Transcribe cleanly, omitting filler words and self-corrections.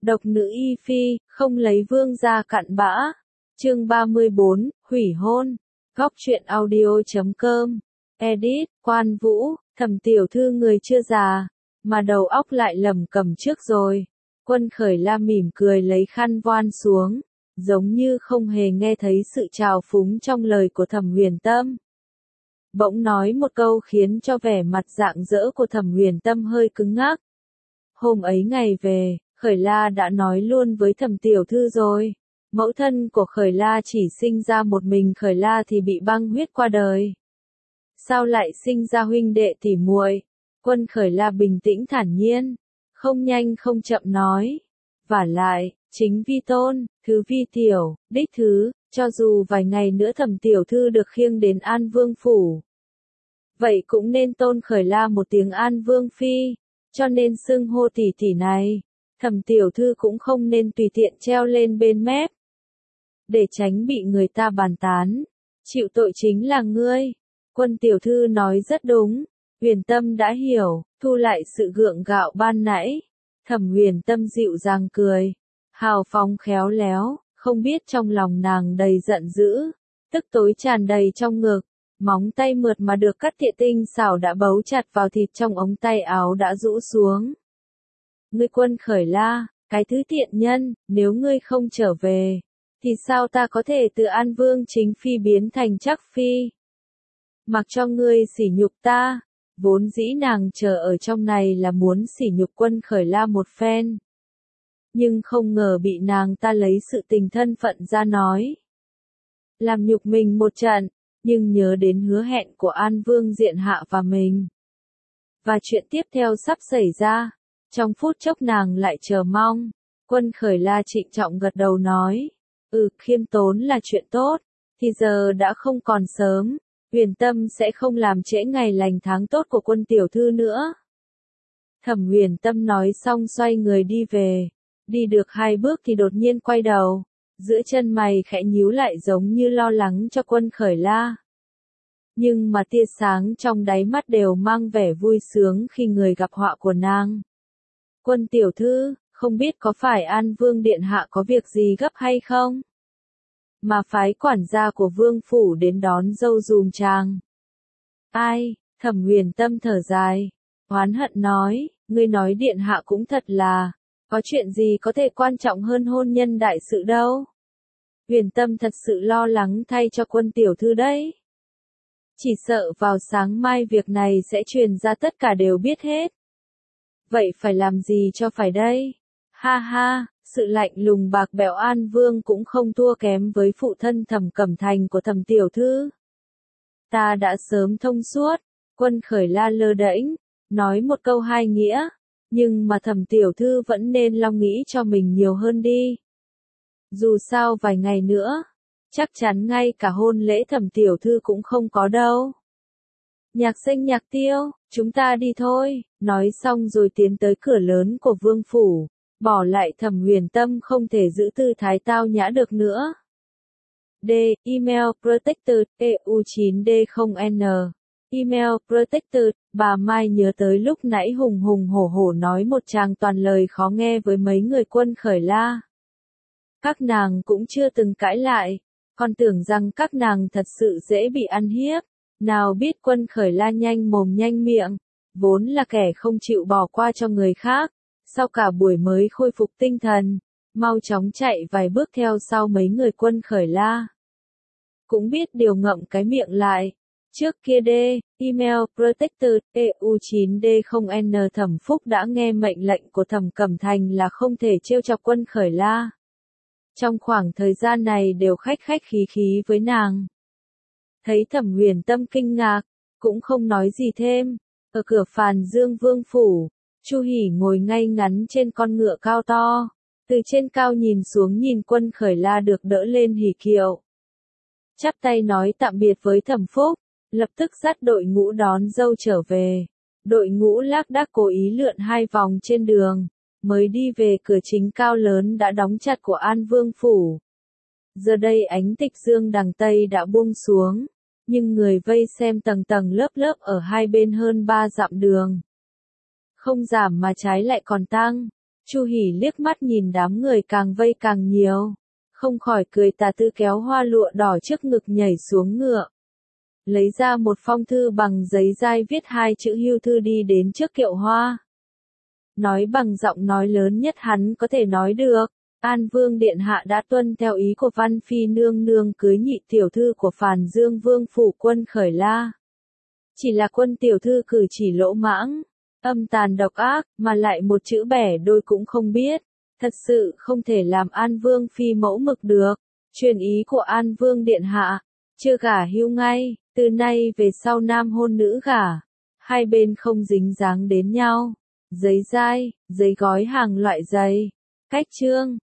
Độc nữ y phi, không lấy vương gia cặn bã. Chương 34, hủy hôn. Góc truyện audio.com. Edit, Quan Vũ, Thẩm tiểu thư người chưa già, mà đầu óc lại lẩm cẩm trước rồi. Quân Khởi La mỉm cười lấy khăn voan xuống, giống như không hề nghe thấy sự trào phúng trong lời của Thẩm Huyền Tâm. Bỗng nói một câu khiến cho vẻ mặt rạng rỡ của Thẩm Huyền Tâm hơi cứng ngắc. Hôm ấy ngày về, Khởi La đã nói luôn với Thẩm tiểu thư rồi. Mẫu thân của Khởi La chỉ sinh ra một mình Khởi La thì bị băng huyết qua đời. Sao lại sinh ra huynh đệ tỉ muội? Quân Khởi La bình tĩnh thản nhiên, không nhanh không chậm nói. Vả lại, chính vi tôn, thứ vi tiểu, đích thứ, cho dù vài ngày nữa Thẩm tiểu thư được khiêng đến An Vương phủ. Vậy cũng nên tôn Khởi La một tiếng An Vương phi, cho nên xưng hô tỷ tỷ này. Thẩm tiểu thư cũng không nên tùy tiện treo lên bên mép, để tránh bị người ta bàn tán. Chịu tội chính là ngươi. Quân tiểu thư nói rất đúng. Huyền Tâm đã hiểu, thu lại sự gượng gạo ban nãy. Thẩm Huyền Tâm dịu dàng cười, hào phóng khéo léo, không biết trong lòng nàng đầy giận dữ, tức tối tràn đầy trong ngực. Móng tay mượt mà được cắt tỉa tinh xảo đã bấu chặt vào thịt trong ống tay áo đã rũ xuống. Ngươi Quân Khởi La, cái thứ tiện nhân, nếu ngươi không trở về, thì sao ta có thể từ An Vương chính phi biến thành Trắc phi? Mặc cho ngươi sỉ nhục ta. Vốn dĩ nàng chờ ở trong này là muốn sỉ nhục Quân Khởi La một phen, nhưng không ngờ bị nàng ta lấy sự tình thân phận ra nói, làm nhục mình một trận. Nhưng nhớ đến hứa hẹn của An Vương điện hạ và mình, và chuyện tiếp theo sắp xảy ra, trong phút chốc nàng lại chờ mong. Quân Khởi La trịnh trọng gật đầu nói, khiêm tốn là chuyện tốt, thì giờ đã không còn sớm. Huyền Tâm sẽ không làm trễ ngày lành tháng tốt của Quân tiểu thư nữa. Thẩm Huyền Tâm nói xong xoay người đi về. Đi được 2 bước thì đột nhiên quay đầu, giữa chân mày khẽ nhíu lại giống như lo lắng cho Quân Khởi La. Nhưng mà tia sáng trong đáy mắt đều mang vẻ vui sướng khi người gặp họa của nàng. Quân tiểu thư, không biết có phải An Vương điện hạ có việc gì gấp hay không? Mà phái quản gia của Vương phủ đến đón dâu dùm chàng. Ai? Thẩm Huyền Tâm thở dài, oán hận nói, ngươi nói điện hạ cũng thật là, có chuyện gì có thể quan trọng hơn hôn nhân đại sự đâu. Huyền Tâm thật sự lo lắng thay cho Quân tiểu thư đấy. Chỉ sợ vào sáng mai việc này sẽ truyền ra tất cả đều biết hết. Vậy phải làm gì cho phải đây? Ha ha, sự lạnh lùng bạc bẽo An Vương cũng không thua kém với phụ thân Thẩm Cẩm Thành của Thẩm tiểu thư. Ta đã sớm thông suốt. Quân Khởi La lơ đễnh, nói một câu hai nghĩa, nhưng mà Thẩm tiểu thư vẫn nên lo nghĩ cho mình nhiều hơn đi. Dù sao vài ngày nữa, chắc chắn ngay cả hôn lễ Thẩm tiểu thư cũng không có đâu. Nhạc Sinh Nhạc Tiêu, chúng ta đi thôi. Nói xong rồi tiến tới cửa lớn của Vương phủ, bỏ lại Thẩm Huyền Tâm không thể giữ tư thái tao nhã được nữa. D. Email Protected EU9D0N. Email Protected. Bà Mai nhớ tới lúc nãy hùng hùng hổ hổ nói một tràng toàn lời khó nghe với mấy người Quân Khởi La. Các nàng cũng chưa từng cãi lại, còn tưởng rằng các nàng thật sự dễ bị ăn hiếp. Nào biết Quân Khởi La nhanh mồm nhanh miệng, vốn là kẻ không chịu bỏ qua cho người khác. Sau cả buổi mới khôi phục tinh thần, mau chóng chạy vài bước theo sau mấy người Quân Khởi La. Cũng biết điều ngậm cái miệng lại. Trước kia email Protected EU9D0N. Thẩm Phúc đã nghe mệnh lệnh của Thẩm Cẩm Thành là không thể trêu chọc Quân Khởi La. Trong khoảng thời gian này đều khách khách khí khí với nàng. Thấy Thẩm Huyền Tâm kinh ngạc, cũng không nói gì thêm. Ở cửa Phàn Dương Vương phủ, Chu Hỉ ngồi ngay ngắn trên con ngựa cao to, từ trên cao nhìn xuống nhìn Quân Khởi La được đỡ lên hỉ kiệu. Chắp tay nói tạm biệt với Thẩm Phúc, lập tức dắt đội ngũ đón dâu trở về. Đội ngũ lác đác cố ý lượn 2 vòng trên đường, mới đi về cửa chính cao lớn đã đóng chặt của An Vương phủ. Giờ đây ánh tịch dương đằng Tây đã buông xuống, nhưng người vây xem tầng tầng lớp lớp ở hai bên hơn 3 dặm đường. Không giảm mà trái lại còn tăng. Chu Hỉ liếc mắt nhìn đám người càng vây càng nhiều, không khỏi cười tà tư kéo hoa lụa đỏ trước ngực nhảy xuống ngựa. Lấy ra một phong thư bằng giấy dai viết 2 chữ hưu thư đi đến trước kiệu hoa. Nói bằng giọng nói lớn nhất hắn có thể nói được, An Vương Điện Hạ đã tuân theo ý của Văn Phi nương nương cưới nhị tiểu thư của Phàn Dương Vương phủ Quân Khởi La. Chỉ là Quân tiểu thư cử chỉ lỗ mãng, âm tàn độc ác, mà lại một chữ bẻ đôi cũng không biết, thật sự không thể làm An Vương Phi mẫu mực được. Truyền ý của An Vương Điện Hạ, chưa gả hưu ngay, từ nay về sau nam hôn nữ gả, hai bên không dính dáng đến nhau. Giấy dai, giấy gói hàng loại dày, cách chương.